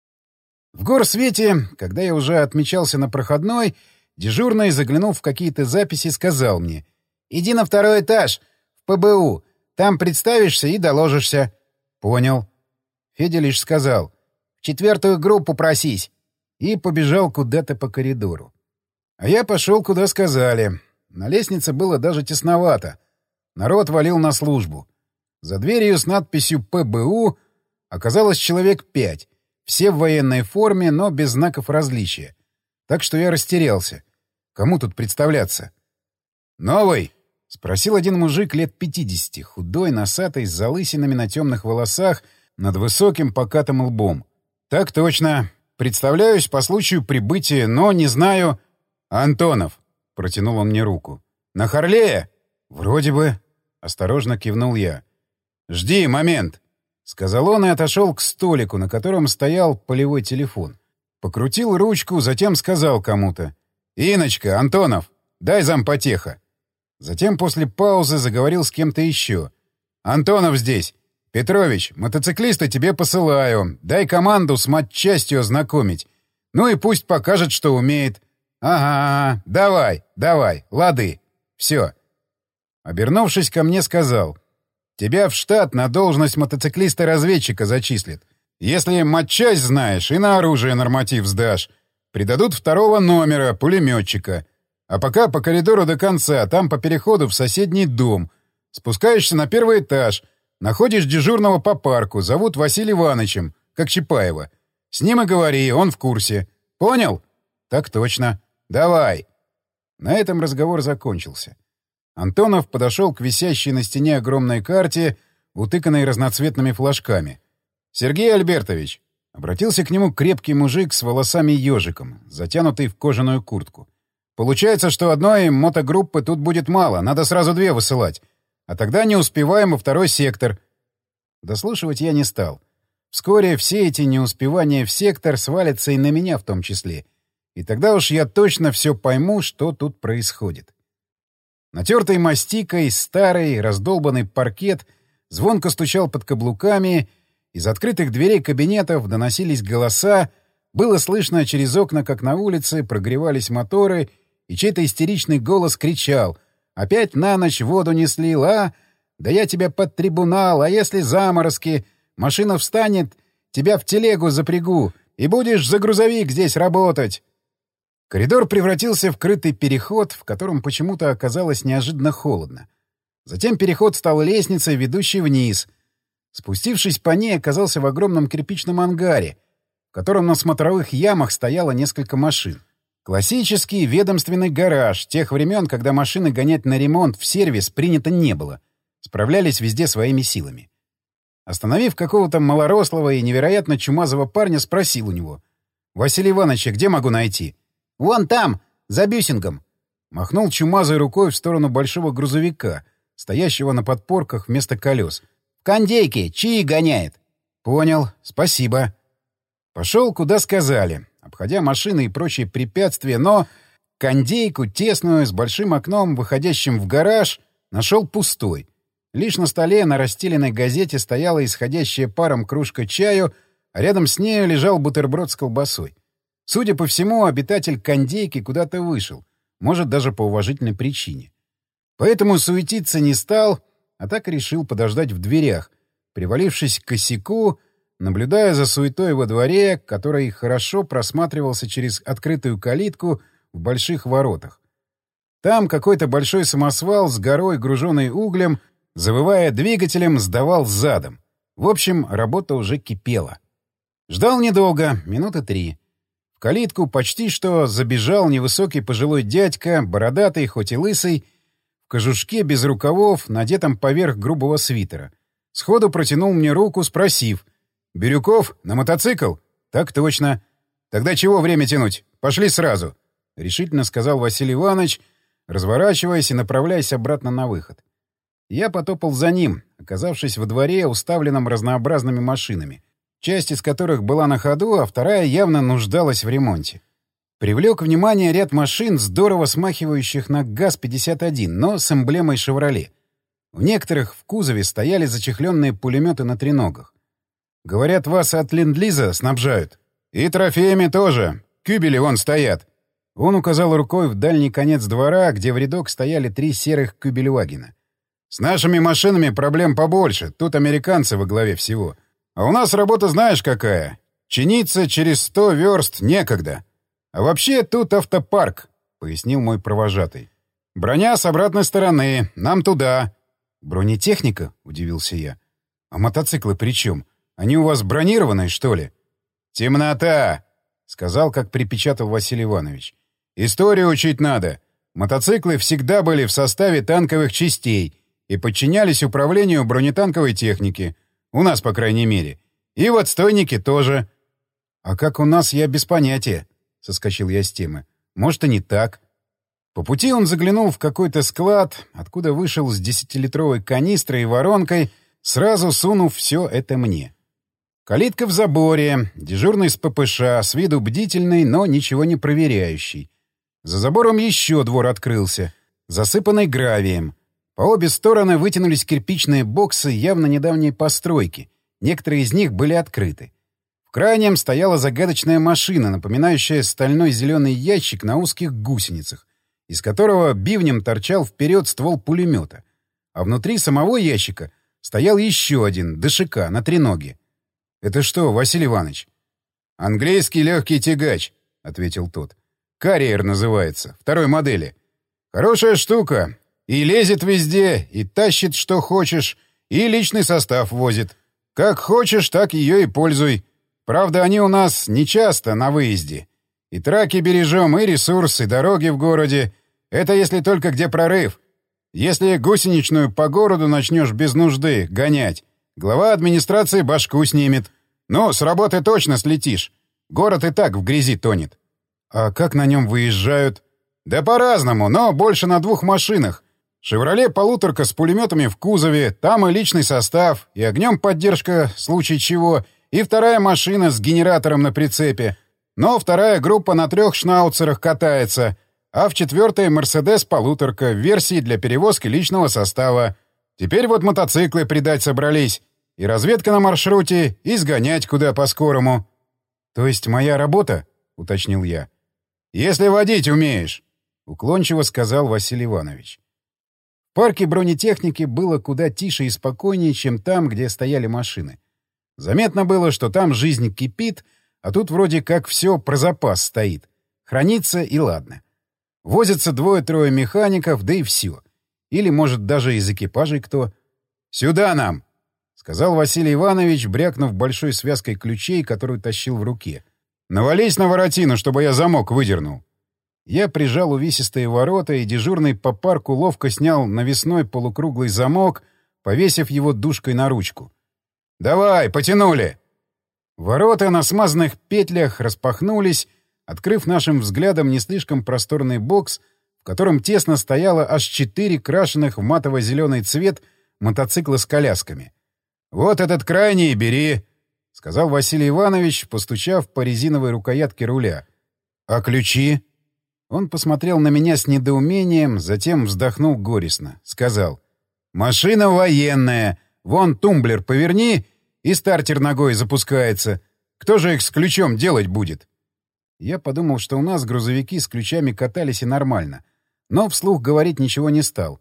В горсвете, когда я уже отмечался на проходной, дежурный, заглянув в какие-то записи, сказал мне: «Иди на второй этаж, в Пэ Бэ У, там представишься и доложишься». «Понял». Федя лишь сказал: «В четвертую группу просись», и побежал куда-то по коридору. А я пошел, куда сказали. На лестнице было даже тесновато. Народ валил на службу. За дверью с надписью «Пэ Бэ У» оказалось человек пять. Все в военной форме, но без знаков различия. Так что я растерялся. Кому тут представляться? «Новый?» — спросил один мужик лет пятидесяти, худой, носатый, с залысинами на темных волосах, над высоким покатым лбом. «Так точно. Представляюсь по случаю прибытия, но не знаю...» «Антонов», — протянул он мне руку. «На Харлея?» «Вроде бы». Осторожно кивнул я. «Жди, момент», — сказал он и отошел к столику, на котором стоял полевой телефон. Покрутил ручку, затем сказал кому-то: «Иночка, Антонов, дай зампотеха». Затем после паузы заговорил с кем-то еще. «Антонов здесь. Петрович, мотоциклиста тебе посылаю. Дай команду с матчастью ознакомить. Ну и пусть покажет, что умеет». «Ага, давай, давай, лады. Все». Обернувшись ко мне, сказал: «Тебя в штат на должность мотоциклиста-разведчика зачислят. Если матчасть знаешь и на оружие норматив сдашь, придадут второго номера, пулеметчика. А пока по коридору до конца, там по переходу в соседний дом. Спускаешься на первый этаж, находишь дежурного по парку, зовут Василий Ивановичем, как Чапаева. С ним и говори, он в курсе. Понял?» «Так точно. Давай». На этом разговор закончился. Антонов подошел к висящей на стене огромной карте, утыканной разноцветными флажками. «Сергей Альбертович», — обратился к нему крепкий мужик с волосами-ежиком, затянутый в кожаную куртку. «Получается, что одной мотогруппы тут будет мало, надо сразу две высылать. А тогда не успеваем во второй сектор». Дослушивать я не стал. Вскоре все эти неуспевания в сектор свалятся и на меня в том числе. И тогда уж я точно все пойму, что тут происходит. Натертый мастикой старый раздолбанный паркет звонко стучал под каблуками, из открытых дверей кабинетов доносились голоса, было слышно через окна, как на улице прогревались моторы, и чей-то истеричный голос кричал: «Опять на ночь воду не слил, а? Да я тебя под трибунал, а если заморозки? Машина встанет, тебя в телегу запрягу, и будешь за грузовик здесь работать». Коридор превратился в крытый переход, в котором почему-то оказалось неожиданно холодно. Затем переход стал лестницей, ведущей вниз. Спустившись по ней, оказался в огромном кирпичном ангаре, в котором на смотровых ямах стояло несколько машин. Классический ведомственный гараж тех времен, когда машины гонять на ремонт в сервис принято не было. Справлялись везде своими силами. Остановив какого-то малорослого и невероятно чумазого парня, спросил у него: «Василий Иванович, где могу найти?» «Вон там, за бюсингом!» Махнул чумазой рукой в сторону большого грузовика, стоящего на подпорках вместо колес. «В кондейке, чаи гоняет!» «Понял, спасибо». Пошел, куда сказали, обходя машины и прочие препятствия, но кондейку, тесную, с большим окном, выходящим в гараж, нашел пустой. Лишь на столе на расстеленной газете стояла исходящая паром кружка чаю, а рядом с нею лежал бутерброд с колбасой. Судя по всему, обитатель кондейки куда-то вышел, может, даже по уважительной причине. Поэтому суетиться не стал, а так решил подождать в дверях, привалившись к косяку, наблюдая за суетой во дворе, который хорошо просматривался через открытую калитку в больших воротах. Там какой-то большой самосвал с горой, груженной углем, завывая двигателем, сдавал задом. В общем, работа уже кипела. Ждал недолго, минуты три. В калитку почти что забежал невысокий пожилой дядька, бородатый, хоть и лысый, в кожушке без рукавов, надетом поверх грубого свитера. Сходу протянул мне руку, спросив: «Бирюков, на мотоцикл?» «Так точно». «Тогда чего время тянуть? Пошли сразу», — решительно сказал Василий Иванович, разворачиваясь и направляясь обратно на выход. Я потопал за ним, оказавшись во дворе, уставленном разнообразными машинами, часть из которых была на ходу, а вторая явно нуждалась в ремонте. Привлек внимание ряд машин, здорово смахивающих на ГАЗ пятьдесят один, но с эмблемой «Шевроле». В некоторых в кузове стояли зачехленные пулеметы на треногах. «Говорят, вас от Ленд-Лиза снабжают. И трофеями тоже. Кюбели вон стоят». Он указал рукой в дальний конец двора, где в рядок стояли три серых кюбельвагена. «С нашими машинами проблем побольше. Тут американцы во главе всего. А у нас работа знаешь какая. Чиниться через сто верст некогда. А вообще тут автопарк», — пояснил мой провожатый. «Броня с обратной стороны. Нам туда». «Бронетехника?» — удивился я. «А мотоциклы при чем? Они у вас бронированные, что ли?» «Темнота», — сказал, как припечатал Василий Иванович. «Историю учить надо. Мотоциклы всегда были в составе танковых частей и подчинялись управлению бронетанковой техники. У нас, по крайней мере. И в отстойнике тоже». «А как у нас, я без понятия», — соскочил я с темы. «Может, и не так». По пути он заглянул в какой-то склад, откуда вышел с десятилитровой канистрой и воронкой, сразу сунув все это мне. Калитка в заборе, дежурный с ППШ, с виду бдительный, но ничего не проверяющий. За забором еще двор открылся, засыпанный гравием. По обе стороны вытянулись кирпичные боксы явно недавней постройки. Некоторые из них были открыты. В крайнем стояла загадочная машина, напоминающая стальной зеленый ящик на узких гусеницах, из которого бивнем торчал вперед ствол пулемета. А внутри самого ящика стоял еще один, ДШК, на треноге. «Это что, Василий Иванович?» «Английский легкий тягач», — ответил тот. «Карриер называется, второй модели. Хорошая штука. И лезет везде, и тащит, что хочешь, и личный состав возит. Как хочешь, так ее и пользуй. Правда, они у нас нечасто на выезде. И траки бережем, и ресурсы, дороги в городе. Это если только где прорыв. Если гусеничную по городу начнешь без нужды гонять, глава администрации башку снимет. Ну, с работы точно слетишь. Город и так в грязи тонет». «А как на нем выезжают?» «Да по-разному, но больше на двух машинах. «Шевроле» полуторка с пулеметами в кузове, там и личный состав, и огнем поддержка, в случае чего, и вторая машина с генератором на прицепе. Но вторая группа на трех шнауцерах катается, а в четвертой «Мерседес» полуторка в версии для перевозки личного состава. Теперь вот мотоциклы придать собрались. И разведка на маршруте, и сгонять куда по-скорому». «То есть моя работа?» — уточнил я. «Если водить умеешь», — уклончиво сказал Василий Иванович. В парке бронетехники было куда тише и спокойнее, чем там, где стояли машины. Заметно было, что там жизнь кипит, а тут вроде как все про запас стоит. Хранится и ладно. Возятся двое-трое механиков, да и все. Или, может, даже из экипажей кто. «Сюда нам!» — сказал Василий Иванович, брякнув большой связкой ключей, которую тащил в руке. «Навались на воротину, чтобы я замок выдернул». Я прижал увесистые ворота, и дежурный по парку ловко снял навесной полукруглый замок, повесив его дужкой на ручку. «Давай, потянули!» Ворота на смазанных петлях распахнулись, открыв нашим взглядом не слишком просторный бокс, в котором тесно стояло аж четыре крашеных в матово-зеленый цвет мотоцикла с колясками. «Вот этот крайний бери», — сказал Василий Иванович, постучав по резиновой рукоятке руля. «А ключи?» Он посмотрел на меня с недоумением, затем вздохнул горестно. Сказал: «Машина военная. Вон тумблер поверни, и стартер ногой запускается. Кто же их с ключом делать будет?» Я подумал, что у нас грузовики с ключами катались и нормально, но вслух говорить ничего не стал.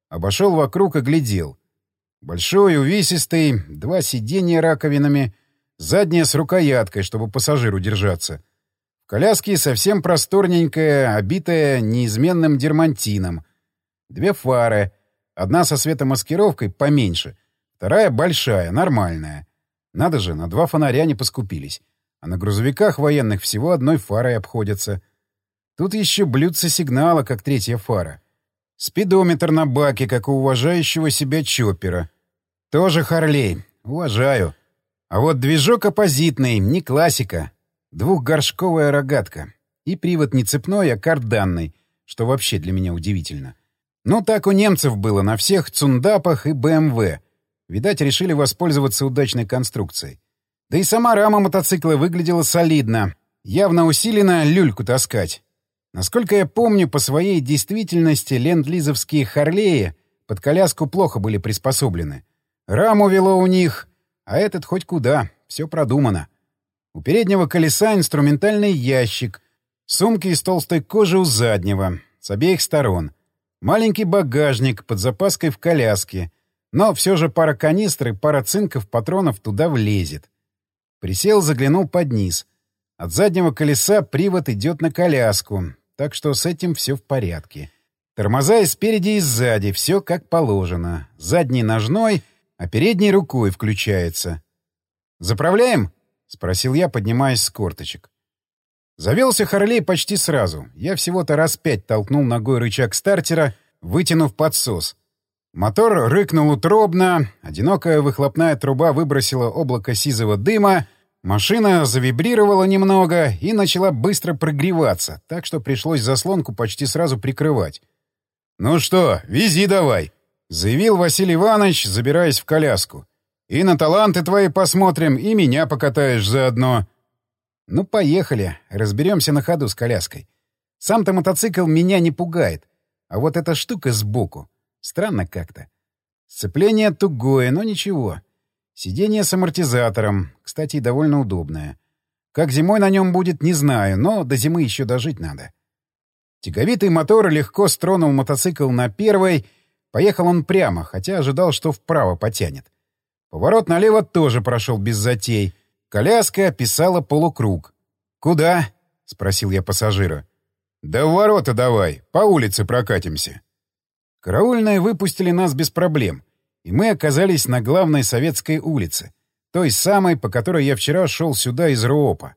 Обошел вокруг и глядел. Большой, увесистый, два сиденья раковинами, задняя с рукояткой, чтобы пассажиру держаться. В коляске совсем просторненькая, обитая неизменным дермантином. Две фары. Одна со светомаскировкой поменьше, вторая большая, нормальная. Надо же, на два фонаря не поскупились. А на грузовиках военных всего одной фарой обходятся. Тут еще блюдце сигнала, как третья фара. Спидометр на баке, как у уважающего себя чоппера. Тоже Харлей. Уважаю. А вот движок оппозитный, не классика. Двухгоршковая рогатка. И привод не цепной, а карданный, что вообще для меня удивительно. Ну, так у немцев было на всех Цундапах и бэ эм вэ. Видать, решили воспользоваться удачной конструкцией. Да и сама рама мотоцикла выглядела солидно. Явно усиленно люльку таскать. Насколько я помню, по своей действительности ленд-лизовские Харлеи под коляску плохо были приспособлены. Раму вело у них, а этот хоть куда, все продумано. У переднего колеса инструментальный ящик, сумки из толстой кожи у заднего, с обеих сторон. Маленький багажник под запаской в коляске, но все же пара канистр и пара цинков патронов туда влезет. Присел, заглянул под низ. От заднего колеса привод идет на коляску, так что с этим все в порядке. Тормоза и спереди, и сзади, все как положено. Задний ножной, а передней рукой включается. «Заправляем?» — спросил я, поднимаясь с корточек. Завелся Харлей почти сразу. Я всего-то раз пять толкнул ногой рычаг стартера, вытянув подсос. Мотор рыкнул утробно, одинокая выхлопная труба выбросила облако сизого дыма, машина завибрировала немного и начала быстро прогреваться, так что пришлось заслонку почти сразу прикрывать. «Ну что, вези давай!» — заявил Василий Иванович, забираясь в коляску. «И на таланты твои посмотрим, и меня покатаешь заодно». «Ну, поехали. Разберемся на ходу с коляской. Сам-то мотоцикл меня не пугает. А вот эта штука сбоку. Странно как-то. Сцепление тугое, но ничего. Сиденье с амортизатором. Кстати, довольно удобное. Как зимой на нем будет, не знаю, но до зимы еще дожить надо». Тяговитый мотор легко стронул мотоцикл на первой. Поехал он прямо, хотя ожидал, что вправо потянет. Поворот налево тоже прошел без затей. Коляска описала полукруг. «Куда?» — спросил я пассажира. «Да в ворота давай, по улице прокатимся». Караульные выпустили нас без проблем, и мы оказались на главной советской улице, той самой, по которой я вчера шел сюда из РООПа.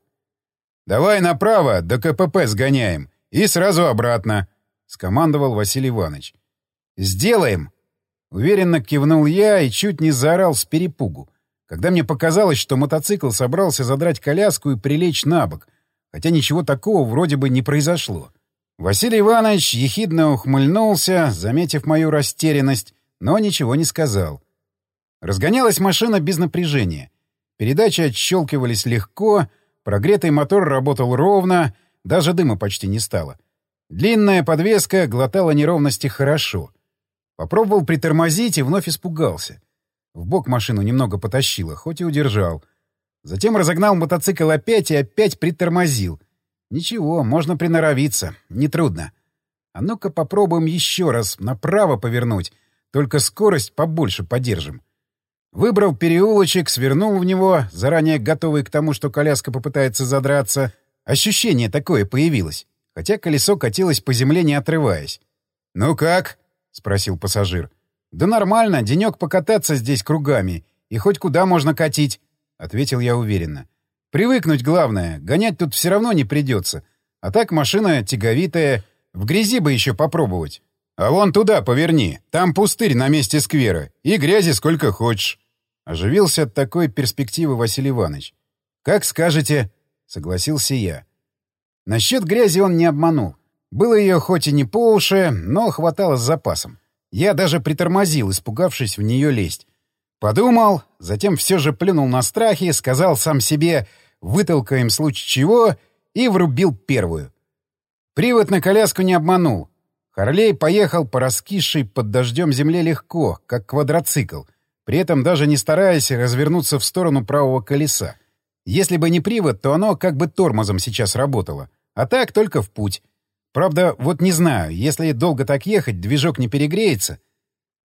«Давай направо, до ка пэ пэ сгоняем, и сразу обратно», — скомандовал Василий Иванович. «Сделаем!» — уверенно кивнул я и чуть не заорал с перепугу, когда мне показалось, что мотоцикл собрался задрать коляску и прилечь на бок, хотя ничего такого вроде бы не произошло. Василий Иванович ехидно ухмыльнулся, заметив мою растерянность, но ничего не сказал. Разгонялась машина без напряжения. Передачи отщелкивались легко, прогретый мотор работал ровно, даже дыма почти не стало. Длинная подвеска глотала неровности хорошо. Попробовал притормозить и вновь испугался. Вбок машину немного потащило, хоть и удержал. Затем разогнал мотоцикл опять и опять притормозил. Ничего, можно приноровиться, нетрудно. А ну-ка попробуем еще раз направо повернуть, только скорость побольше подержим. Выбрал переулочек, свернул в него, заранее готовый к тому, что коляска попытается задраться. Ощущение такое появилось, хотя колесо катилось по земле, не отрываясь. «Ну как?» — спросил пассажир. «Да нормально, денек покататься здесь кругами, и хоть куда можно катить», — ответил я уверенно. «Привыкнуть главное, гонять тут все равно не придется. А так машина тяговитая, в грязи бы еще попробовать». «А вон туда поверни, там пустырь на месте сквера, и грязи сколько хочешь», — оживился от такой перспективы Василий Иванович. «Как скажете», — согласился я. Насчет грязи он не обманул. Было ее хоть и не по уши, но хватало с запасом. Я даже притормозил, испугавшись в нее лезть. Подумал, затем все же плюнул на страхи, сказал сам себе «вытолкаем в случае чего» и врубил первую. Привод на коляску не обманул. Харлей поехал по раскисшей под дождем земле легко, как квадроцикл, при этом даже не стараясь развернуться в сторону правого колеса. Если бы не привод, то оно как бы тормозом сейчас работало, а так только в путь. Правда, вот не знаю, если долго так ехать, движок не перегреется.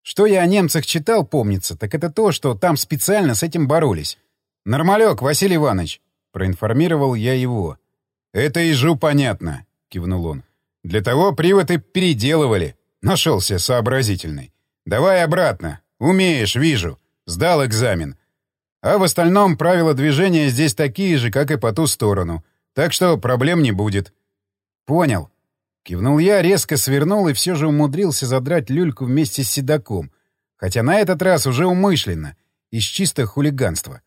Что я о немцах читал, помнится, так это то, что там специально с этим боролись. «Нормалек, Василий Иванович», — проинформировал я его. «Это ежу понятно», — кивнул он. «Для того привод и переделывали. Нашелся сообразительный. Давай обратно. Умеешь, вижу. Сдал экзамен. А в остальном правила движения здесь такие же, как и по ту сторону. Так что проблем не будет». «Понял». Кивнул я, резко свернул и все же умудрился задрать люльку вместе с седаком. Хотя на этот раз уже умышленно, из чистого хулиганства.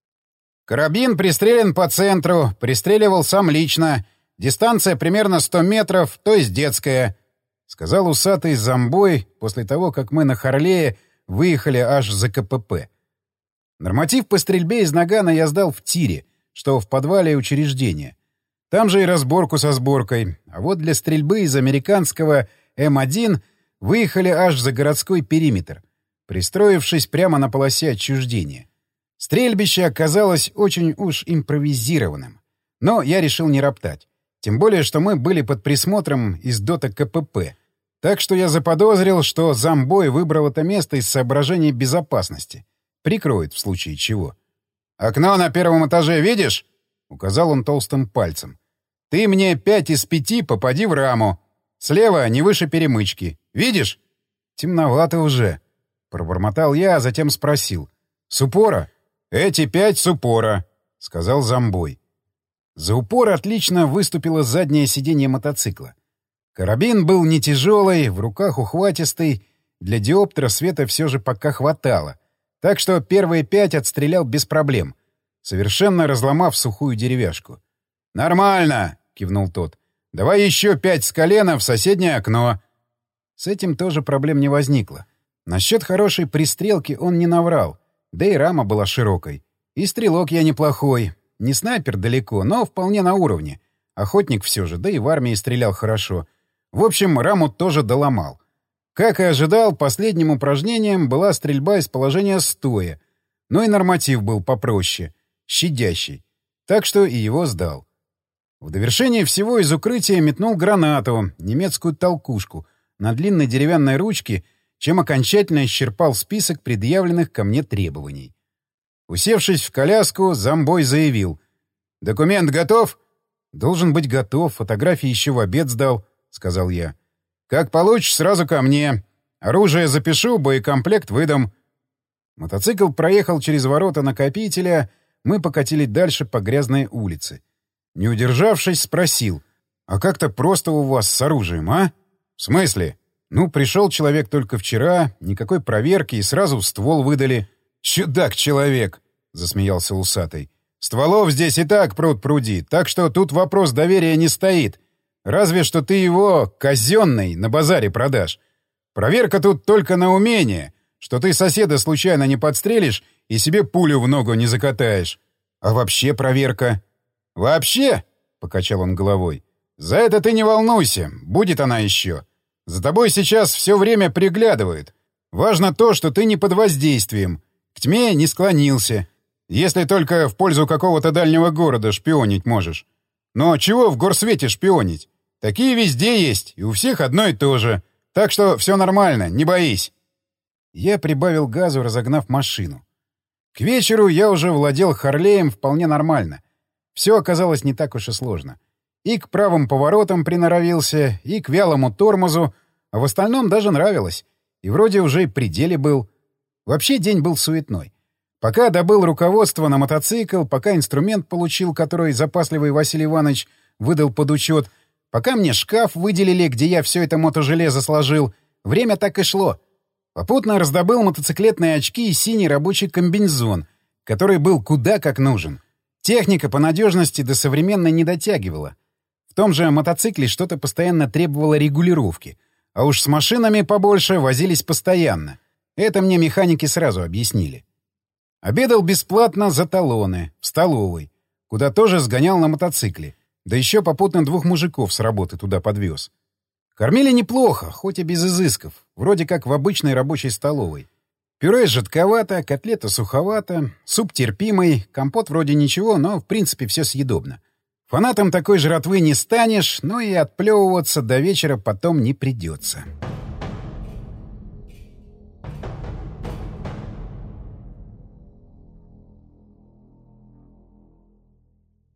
«Карабин пристрелен по центру, пристреливал сам лично. Дистанция примерно сто метров, то есть детская», — сказал усатый зомбой после того, как мы на Харлее выехали аж за ка пэ пэ. Норматив по стрельбе из нагана я сдал в тире, что в подвале учреждения. Там же и разборку со сборкой. А вот для стрельбы из американского эм один выехали аж за городской периметр, пристроившись прямо на полосе отчуждения. Стрельбище оказалось очень уж импровизированным. Но я решил не роптать. Тем более, что мы были под присмотром из дота ка пэ пэ. Так что я заподозрил, что зомбой выбрал это место из соображений безопасности. Прикроет в случае чего. «Окно на первом этаже видишь?» — указал он толстым пальцем. «Ты мне пять из пяти попади в раму. Слева не выше перемычки. Видишь?» «Темновато уже», — пробормотал я, а затем спросил. «С упора?» «Эти пять с упора», — сказал зомбой. За упор отлично выступило заднее сиденье мотоцикла. Карабин был не тяжелый, в руках ухватистый. Для диоптера света все же пока хватало. Так что первые пять отстрелял без проблем, совершенно разломав сухую деревяшку. «Нормально!» — кивнул тот. «Давай еще пять с колена в соседнее окно». С этим тоже проблем не возникло. Насчет хорошей пристрелки он не наврал. Да и рама была широкой. И стрелок я неплохой. Не снайпер далеко, но вполне на уровне. Охотник все же, да и в армии стрелял хорошо. В общем, раму тоже доломал. Как и ожидал, последним упражнением была стрельба из положения стоя. Но и норматив был попроще, щадящий. Так что и его сдал. В довершение всего из укрытия метнул гранату, немецкую толкушку, на длинной деревянной ручке, чем окончательно исчерпал список предъявленных ко мне требований. Усевшись в коляску, зомбой заявил. «Документ готов?» «Должен быть готов. Фотографии еще в обед сдал», — сказал я. «Как получишь, сразу ко мне. Оружие запишу, боекомплект выдам». Мотоцикл проехал через ворота накопителя, мы покатили дальше по грязной улице. Не удержавшись, спросил. «А как-то просто у вас с оружием, а?» «В смысле?» «Ну, пришел человек только вчера, никакой проверки, и сразу ствол выдали». «Чудак-человек!» — засмеялся усатый. «Стволов здесь и так пруд-пруди, так что тут вопрос доверия не стоит. Разве что ты его, казенный, на базаре продашь. Проверка тут только на умение, что ты соседа случайно не подстрелишь и себе пулю в ногу не закатаешь. А вообще проверка?» «Вообще?» — покачал он головой. «За это ты не волнуйся, будет она еще. За тобой сейчас все время приглядывают. Важно то, что ты не под воздействием. К тьме не склонился. Если только в пользу какого-то дальнего города шпионить можешь. Но чего в горсвете шпионить? Такие везде есть, и у всех одно и то же. Так что все нормально, не боись». Я прибавил газу, разогнав машину. К вечеру я уже владел Харлеем вполне нормально. Все оказалось не так уж и сложно. И к правым поворотам приноровился, и к вялому тормозу, а в остальном даже нравилось. И вроде уже и при деле был. Вообще день был суетной. Пока добыл руководство на мотоцикл, пока инструмент получил, который запасливый Василий Иванович выдал под учет, пока мне шкаф выделили, где я все это мотожелезо сложил, время так и шло. Попутно раздобыл мотоциклетные очки и синий рабочий комбинезон, который был куда как нужен. Техника по надежности до современной не дотягивала. В том же мотоцикле что-то постоянно требовало регулировки, а уж с машинами побольше возились постоянно. Это мне механики сразу объяснили. Обедал бесплатно за талоны, в столовой, куда тоже сгонял на мотоцикле, да еще попутно двух мужиков с работы туда подвез. Кормили неплохо, хоть и без изысков, вроде как в обычной рабочей столовой. Пюре жидковато, котлета суховато, суп терпимый, компот вроде ничего, но в принципе все съедобно. Фанатом такой жратвы не станешь, но и отплевываться до вечера потом не придется.